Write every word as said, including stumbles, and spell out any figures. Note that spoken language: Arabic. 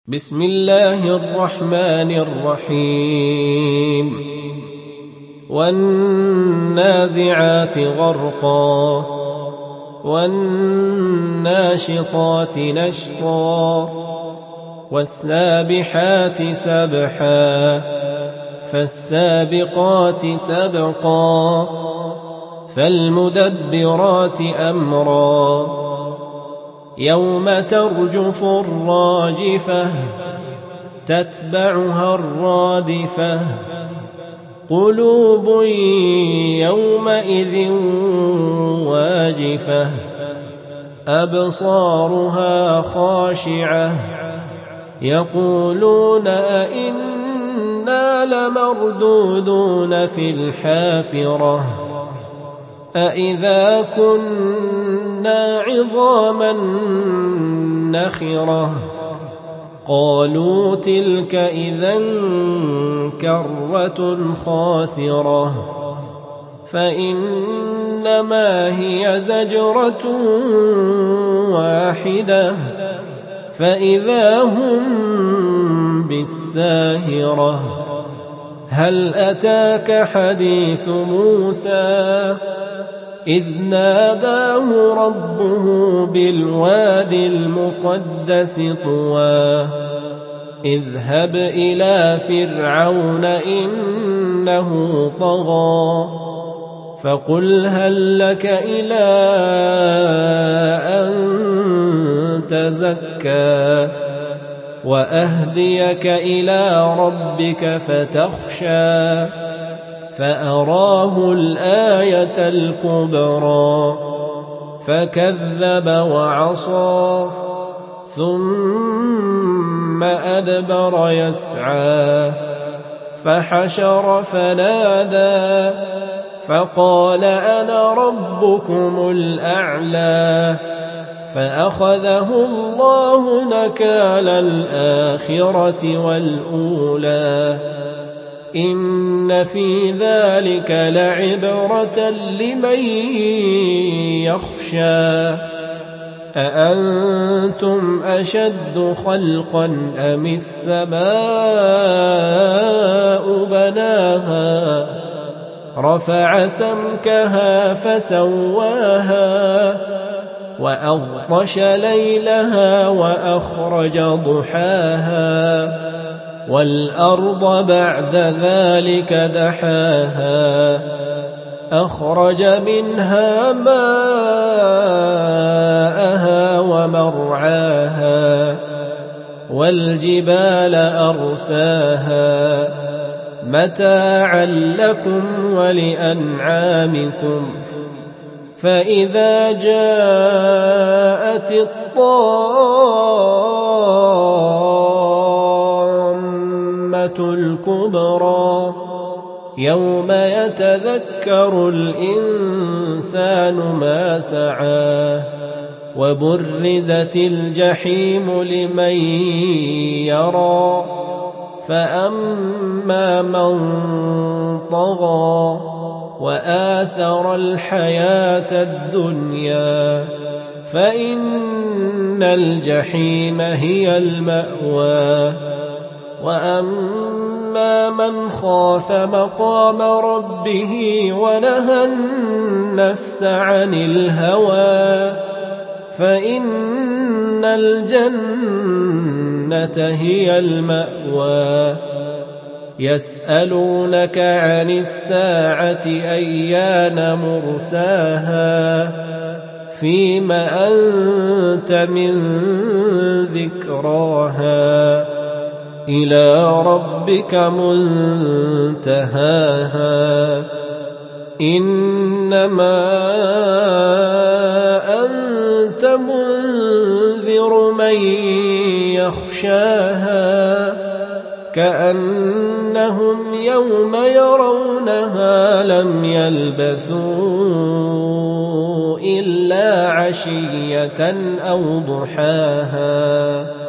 بسم الله الرحمن الرحيم والنازعات غرقا والناشطات نشطا والسابحات سبحا فالسابقات سبقا فالمدبرات أمرا يوم ترجف الراجفة تتبعها الرادفة قلوب يومئذ واجفة أبصارها خاشعة يقولون أئنا لمردودون في الحافرة أئذا كنا عظاما نخرة قالوا تلك إذا كرة خاسرة فإنما هي زجرة واحدة فإذا هم بالساهرة هل أتاك حديث موسى إذ ناداه ربه بالوادي المقدس طوى اذهب إلى فرعون إنه طغى فقل هل لك إلى أن تزكى وأهديك إلى ربك فتخشى فأراه الآية الكبرى فكذب وعصى ثم أدبر يسعى فحشر فنادى فقال أنا ربكم الأعلى فأخذه الله نكال الآخرة والأولى إن في ذلك لعبرة لمن يخشى أأنتم أشد خلقا أم السماء بناها رفع سمكها فسواها وأغطش ليلها وأخرج ضحاها والأرض بعد ذلك دحاها أخرج منها ماءها ومرعاها والجبال أرساها متاعا لكم ولأنعامكم فإذا جاءت الطامة الكبرى يوم يتذكر الإنسان ما سعى وبرزت الجحيم لمن يرى فأما من طغى وآثر الحياة الدنيا فإن الجحيم هي المأوى وأما من خاف مقام ربه ونهى النفس عن الهوى فإن الجنة هي المأوى يسألونك عن الساعة أيان مرساها فيم أنت من ذكراها إلى ربك منتهاها إنما أنت منذر من يخشاها كأنهم يوم يرونها لم يلبثوا إلا عشية أو ضحاها